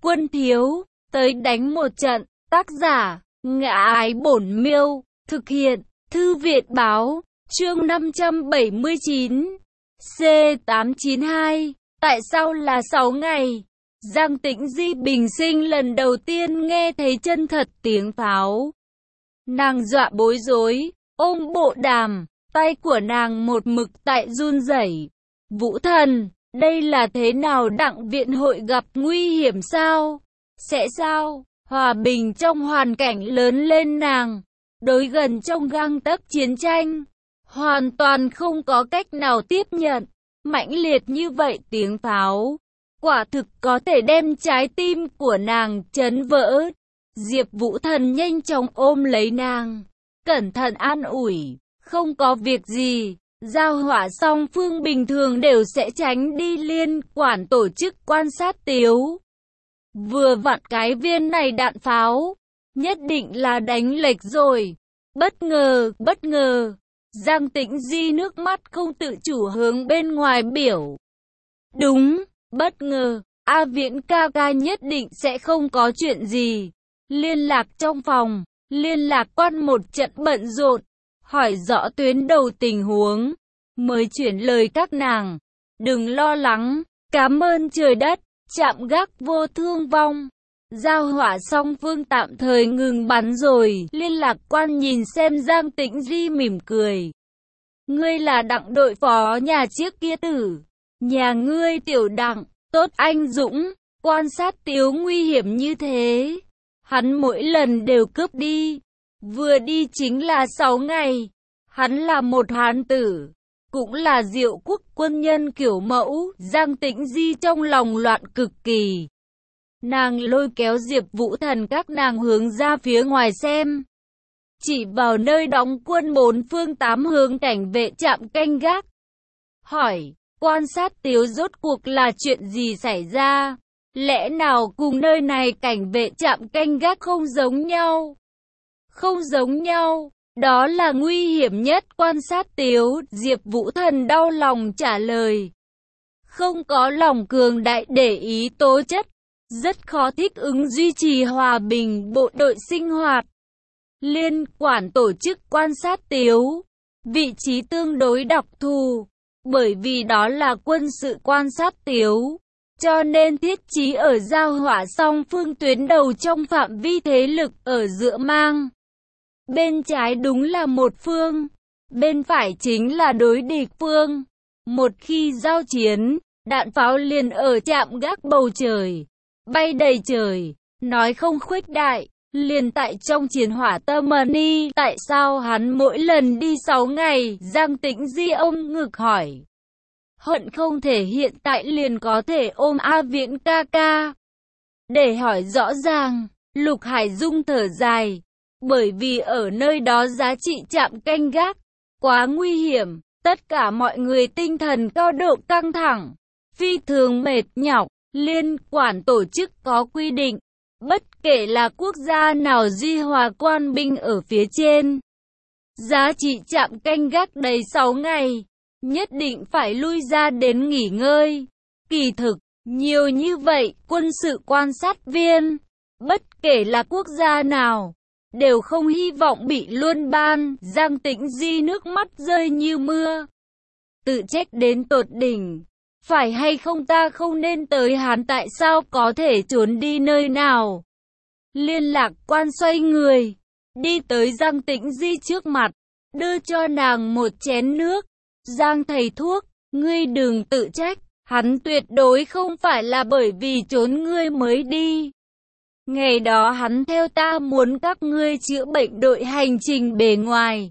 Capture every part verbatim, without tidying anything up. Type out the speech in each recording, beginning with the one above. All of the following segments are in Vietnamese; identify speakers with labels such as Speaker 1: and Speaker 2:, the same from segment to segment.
Speaker 1: Quân thiếu, tới đánh một trận. Tác giả, Ngã Ái Bổn Miêu. Thực hiện, Thư viện báo. Chương năm trăm bảy mươi chín. C tám chín hai. Tại sao là sáu ngày? Giang Tĩnh Di bình sinh lần đầu tiên nghe thấy chân thật tiếng pháo. Nàng dọa bối rối, ôm bộ đàm, tay của nàng một mực tại run rẩy. Vũ Thần, đây là thế nào? Đặng viện hội gặp nguy hiểm sao? Sẽ sao? Hòa bình trong hoàn cảnh lớn lên nàng, đối gần trong gang tấc chiến tranh, hoàn toàn không có cách nào tiếp nhận. Mãnh liệt như vậy tiếng pháo, quả thực có thể đem trái tim của nàng chấn vỡ. Diệp Vũ Thần nhanh chóng ôm lấy nàng, cẩn thận an ủi, không có việc gì. Giao hỏa song phương bình thường đều sẽ tránh đi. Liên quản tổ chức quan sát Tiếu. Vừa vặn cái viên này đạn pháo, nhất định là đánh lệch rồi. Bất ngờ, bất ngờ. Giang Tĩnh Di nước mắt không tự chủ hướng bên ngoài biểu. Đúng, bất ngờ, A Viễn ca ca nhất định sẽ không có chuyện gì. Liên lạc trong phòng, liên lạc quan một trận bận rộn, hỏi rõ tuyến đầu tình huống, mới chuyển lời các nàng. Đừng lo lắng, cảm ơn trời đất, trạm gác vô thương vong. Giao hỏa song phương tạm thời ngừng bắn rồi. Liên lạc quan nhìn xem Giang Tĩnh Di mỉm cười. Ngươi là Đặng đội phó nhà chiếc kia tử. Nhà ngươi tiểu Đặng, tốt anh dũng, quan sát Tiếu nguy hiểm như thế. Hắn mỗi lần đều cướp đi. Vừa đi chính là sáu ngày. Hắn là một hán tử, cũng là Diệu quốc quân nhân kiểu mẫu. Giang Tĩnh Di trong lòng loạn cực kỳ. Nàng lôi kéo Diệp Vũ Thần các nàng hướng ra phía ngoài xem. Chỉ vào nơi đóng quân bốn phương tám hướng cảnh vệ trạm canh gác. Hỏi, quan sát Tiếu rốt cuộc là chuyện gì xảy ra? Lẽ nào cùng nơi này cảnh vệ trạm canh gác không giống nhau? Không giống nhau, đó là nguy hiểm nhất. Quan sát Tiếu, Diệp Vũ Thần đau lòng trả lời. Không có lòng cường đại để ý tố chất, rất khó thích ứng duy trì hòa bình bộ đội sinh hoạt. Liên quản tổ chức quan sát Tiếu, vị trí tương đối đặc thù, bởi vì đó là quân sự quan sát Tiếu, cho nên thiết trí ở giao hỏa song phương tuyến đầu trong phạm vi thế lực ở giữa mang. Bên trái đúng là một phương, bên phải chính là đối địch phương. Một khi giao chiến, đạn pháo liền ở trạm gác bầu trời, bay đầy trời, nói không khuếch đại, liền tại trong chiến hỏa tâm ni. Tại sao hắn mỗi lần đi sáu ngày? Giang Tĩnh Di ôm ngực hỏi. Hận không thể hiện tại liền có thể ôm A Viễn ca ca. Để hỏi rõ ràng, Lục Hải Dung thở dài, bởi vì ở nơi đó giá trị trạm canh gác quá nguy hiểm, tất cả mọi người tinh thần cao độ căng thẳng, phi thường mệt nhọc. Liên quản tổ chức có quy định, bất kể là quốc gia nào duy hòa quan binh ở phía trên, giá trị trạm canh gác đầy sáu ngày, nhất định phải lui ra đến nghỉ ngơi. Kỳ thực, nhiều như vậy quân sự quan sát viên, bất kể là quốc gia nào, đều không hy vọng bị luân ban. Giang Tĩnh Di nước mắt rơi như mưa, tự trách đến tột đỉnh. Phải hay không ta không nên tới hắn, tại sao có thể trốn đi nơi nào? Liên lạc quan xoay người, đi tới Giang Tĩnh Di trước mặt, đưa cho nàng một chén nước. Giang thầy thuốc, ngươi đừng tự trách, hắn tuyệt đối không phải là bởi vì trốn ngươi mới đi. Ngày đó hắn theo ta muốn các ngươi chữa bệnh đội hành trình bề ngoài,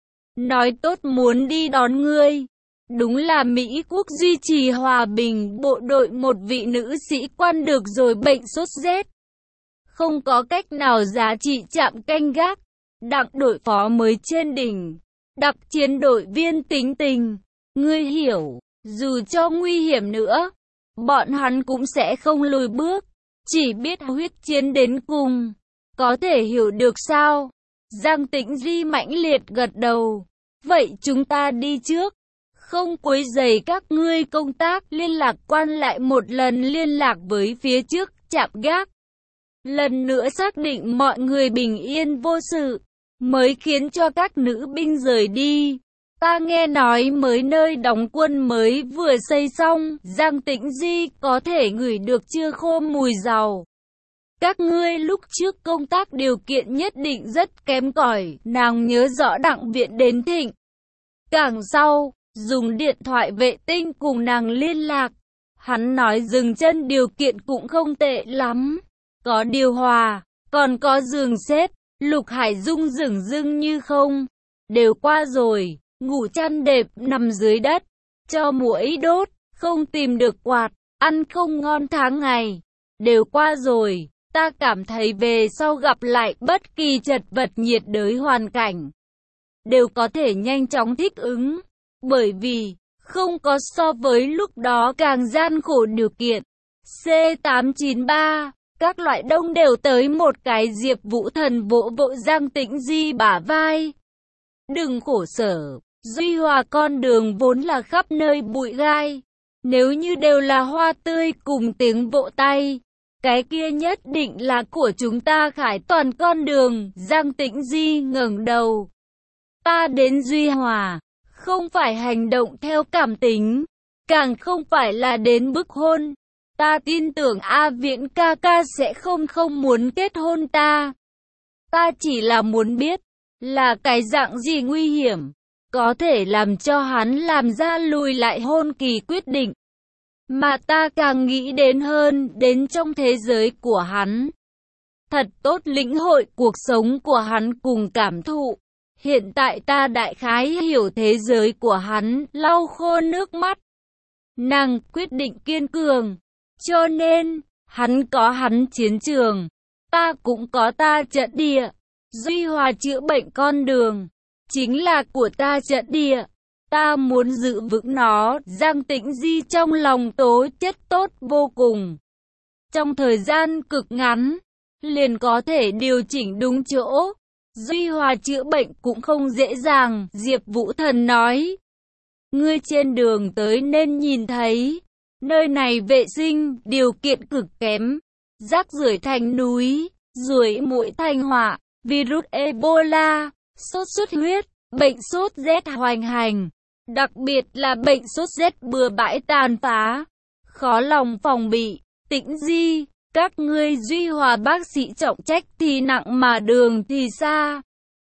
Speaker 1: nói tốt muốn đi đón ngươi. Đúng là Mỹ quốc duy trì hòa bình bộ đội một vị nữ sĩ quan được rồi bệnh sốt rét. Không có cách nào giá trị trạm canh gác. Đặng đội phó mới trên đỉnh. Đặc chiến đội viên tính tình. Ngươi hiểu, dù cho nguy hiểm nữa, bọn hắn cũng sẽ không lùi bước. Chỉ biết huyết chiến đến cùng. Có thể hiểu được sao? Giang Tĩnh Di mãnh liệt gật đầu. Vậy chúng ta đi trước. Không quấy rầy các ngươi công tác. Liên lạc quan lại một lần liên lạc với phía trước chạm gác. Lần nữa xác định mọi người bình yên vô sự, mới khiến cho các nữ binh rời đi. Ta nghe nói mới nơi đóng quân mới vừa xây xong, Giang Tĩnh Di có thể ngửi được chưa khô mùi dầu. Các ngươi lúc trước công tác điều kiện nhất định rất kém cỏi, nàng nhớ rõ Đặng Viễn đến Thịnh. Càng sau, dùng điện thoại vệ tinh cùng nàng liên lạc. Hắn nói dừng chân điều kiện cũng không tệ lắm. Có điều hòa, còn có giường xếp. Lục Hải Dung dửng dưng như không. Đều qua rồi, ngủ chăn đệm nằm dưới đất. Cho muỗi đốt, không tìm được quạt, ăn không ngon tháng ngày. Đều qua rồi, ta cảm thấy về sau gặp lại bất kỳ chật vật nhiệt đới hoàn cảnh. Đều có thể nhanh chóng thích ứng. Bởi vì, không có so với lúc đó càng gian khổ điều kiện. C tám chín ba, các loại đông đều tới một cái. Diệp Vũ Thần vỗ vỗ Giang Tĩnh Di bả vai. Đừng khổ sở, Duy Hòa con đường vốn là khắp nơi bụi gai. Nếu như đều là hoa tươi cùng tiếng vỗ tay, cái kia nhất định là của chúng ta Khải Toàn con đường. Giang Tĩnh Di ngẩng đầu. Ta đến Duy Hòa, không phải hành động theo cảm tính, càng không phải là đến bức hôn. Ta tin tưởng A Viễn ca ca sẽ không không muốn kết hôn ta. Ta chỉ là muốn biết, là cái dạng gì nguy hiểm, có thể làm cho hắn làm ra lùi lại hôn kỳ quyết định. Mà ta càng nghĩ đến hơn, đến trong thế giới của hắn. Thật tốt lĩnh hội cuộc sống của hắn cùng cảm thụ. Hiện tại ta đại khái hiểu thế giới của hắn, lau khô nước mắt. Nàng quyết định kiên cường. Cho nên, hắn có hắn chiến trường. Ta cũng có ta trận địa. Duy Hòa chữa bệnh con đường, chính là của ta trận địa. Ta muốn giữ vững nó. Giang Tĩnh Di trong lòng tố chất tốt vô cùng. Trong thời gian cực ngắn, liền có thể điều chỉnh đúng chỗ. Duy Hòa chữa bệnh cũng không dễ dàng, Diệp Vũ Thần nói. Ngươi trên đường tới nên nhìn thấy, nơi này vệ sinh, điều kiện cực kém. Rác rưởi thành núi, ruồi muỗi thành họa, virus Ebola, sốt xuất huyết, bệnh sốt rét hoành hành. Đặc biệt là bệnh sốt rét bừa bãi tàn phá, khó lòng phòng bị. Tĩnh Di, các ngươi Duy Hòa bác sĩ trọng trách thì nặng mà đường thì xa.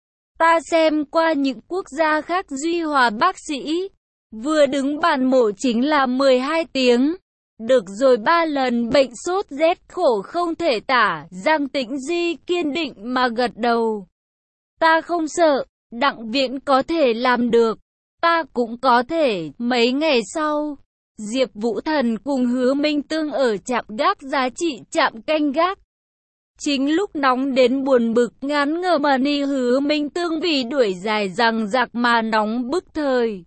Speaker 1: Ta xem qua những quốc gia khác Duy Hòa bác sĩ, vừa đứng bàn mổ chính là mười hai tiếng. Được rồi ba lần bệnh sốt rét khổ không thể tả. Giang Tĩnh Di kiên định mà gật đầu. Ta không sợ, Đặng Viễn có thể làm được. Ta cũng có thể. Mấy ngày sau, Diệp Vũ Thần cùng Hứa Minh Tương ở trạm gác giá trị trạm canh gác. Chính lúc nóng đến buồn bực ngán ngờ mà ni Hứa Minh Tương vì đuổi dài rằng giặc mà nóng bức thời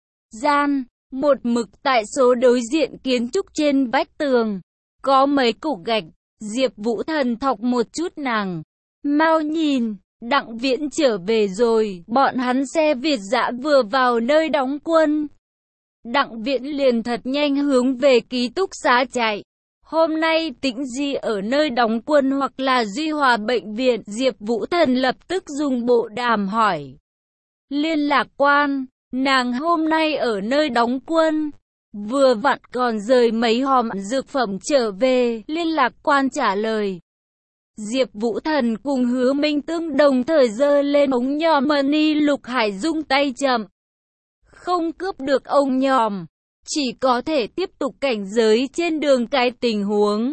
Speaker 1: gian. Một mực tại số đối diện kiến trúc trên vách tường, có mấy cục gạch. Diệp Vũ Thần thọc một chút nàng. Mau nhìn, Đặng Viễn trở về rồi. Bọn hắn xe Việt dã vừa vào nơi đóng quân. Đặng Viễn liền thật nhanh hướng về ký túc xá chạy. Hôm nay Tĩnh Di ở nơi đóng quân hoặc là Duy Hòa bệnh viện. Diệp Vũ Thần lập tức dùng bộ đàm hỏi liên lạc quan. Nàng hôm nay ở nơi đóng quân, vừa vặn còn rời mấy hòm dược phẩm trở về. Liên lạc quan trả lời. Diệp Vũ Thần cùng Hứa Minh Tương đồng thời giơ lên ống nhòm money. Lục Hải Dung tay chậm, không cướp được ống nhòm, chỉ có thể tiếp tục cảnh giới trên đường cái tình huống.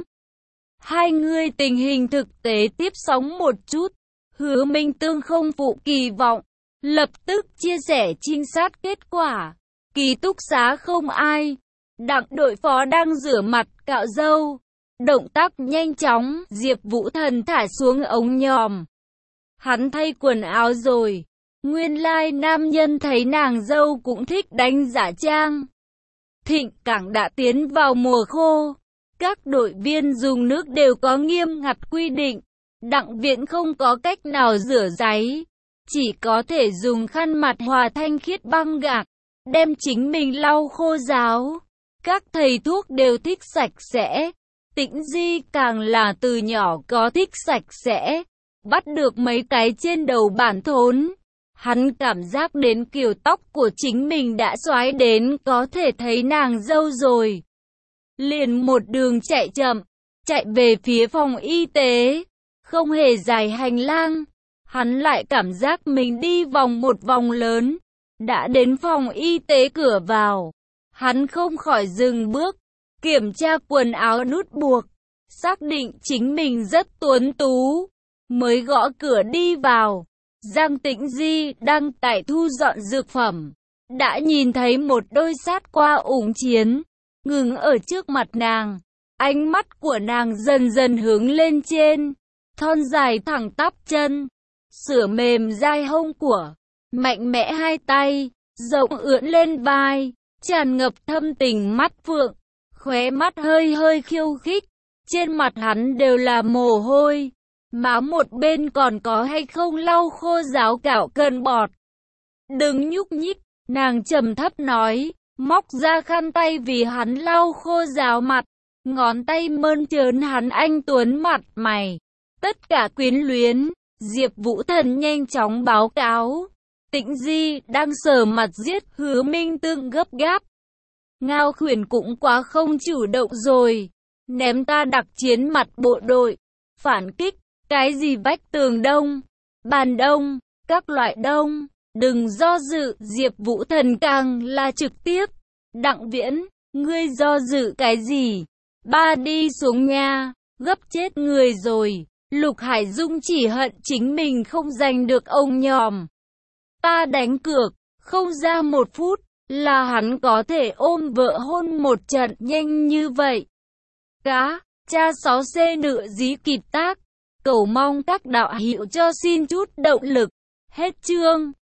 Speaker 1: Hai người tình hình thực tế tiếp sóng một chút. Hứa Minh Tương không phụ kỳ vọng, lập tức chia sẻ trinh sát kết quả. Ký túc xá không ai. Đặng đội phó đang rửa mặt cạo râu. Động tác nhanh chóng. Diệp Vũ Thần thả xuống ống nhòm. Hắn thay quần áo rồi. Nguyên lai like nam nhân thấy nàng dâu cũng thích đánh giả trang. Thịnh Cảng đã tiến vào mùa khô. Các đội viên dùng nước đều có nghiêm ngặt quy định. Đặng Viễn không có cách nào rửa giấy, chỉ có thể dùng khăn mặt hòa thanh khiết băng gạc, đem chính mình lau khô ráo. Các thầy thuốc đều thích sạch sẽ, Tĩnh Di càng là từ nhỏ có thích sạch sẽ, bắt được mấy cái trên đầu bản thốn. Hắn cảm giác đến kiểu tóc của chính mình đã xoái đến có thể thấy nàng dâu rồi. Liền một đường chạy chậm, chạy về phía phòng y tế. Không hề dài hành lang, hắn lại cảm giác mình đi vòng một vòng lớn. Đã đến phòng y tế cửa vào, hắn không khỏi dừng bước, kiểm tra quần áo nút buộc, xác định chính mình rất tuấn tú, mới gõ cửa đi vào. Giang Tĩnh Di đang tại thu dọn dược phẩm, đã nhìn thấy một đôi sát qua ủng chiến, ngừng ở trước mặt nàng. Ánh mắt của nàng dần dần hướng lên trên, thon dài thẳng tắp chân, sửa mềm dai hông của, mạnh mẽ hai tay, rộng ưỡn lên vai, tràn ngập thâm tình mắt phượng, khóe mắt hơi hơi khiêu khích, trên mặt hắn đều là mồ hôi. Má một bên còn có hay không lau khô ráo cạo cơn bọt. Đừng nhúc nhích, nàng trầm thấp nói, móc ra khăn tay vì hắn lau khô ráo mặt, ngón tay mơn trớn hắn anh tuấn mặt mày. Tất cả quyến luyến, Diệp Vũ Thần nhanh chóng báo cáo. Tĩnh Di đang sờ mặt giết Hứa Minh Tương gấp gáp. Ngao Khuyển cũng quá không chủ động rồi, ném ta đặc chiến mặt bộ đội, phản kích. Cái gì vách tường đông, bàn đông, các loại đông, đừng do dự, Diệp Vũ Thần càng là trực tiếp. Đặng Viễn, ngươi do dự cái gì? Ba đi xuống nha, gấp chết người rồi. Lục Hải Dung chỉ hận chính mình không giành được ông nhòm. Ta đánh cược, không ra một phút, là hắn có thể ôm vợ hôn một trận nhanh như vậy. Cá, cha sáu C nựa dí kịp tác. Cầu mong các đạo hữu cho xin chút động lực. Hết chương.